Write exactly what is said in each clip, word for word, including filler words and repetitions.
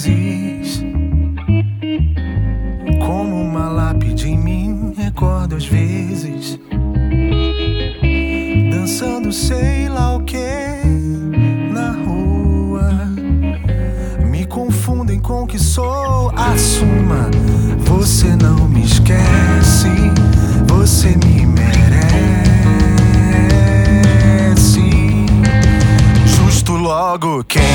vezes, como uma lápide em mim, recordo às vezes, dançando sei lá o que na rua. Me confundem com o que sou, assuma. Você não me esquece, você me merece. Justo logo quem?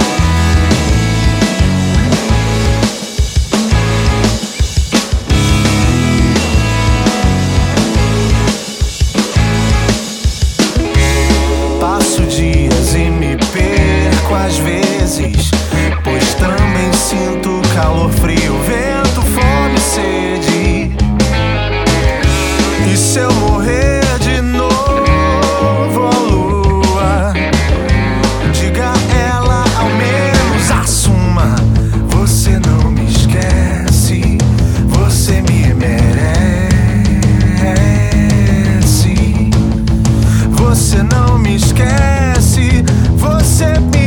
Às vezes, pois também sinto calor, frio, vento, fome, sede. E se eu morrer de novo, a lua, diga a ela ao menos, assuma. Você não me esquece, você me merece. Você não me esquece, você me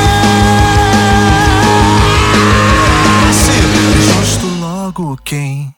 quem?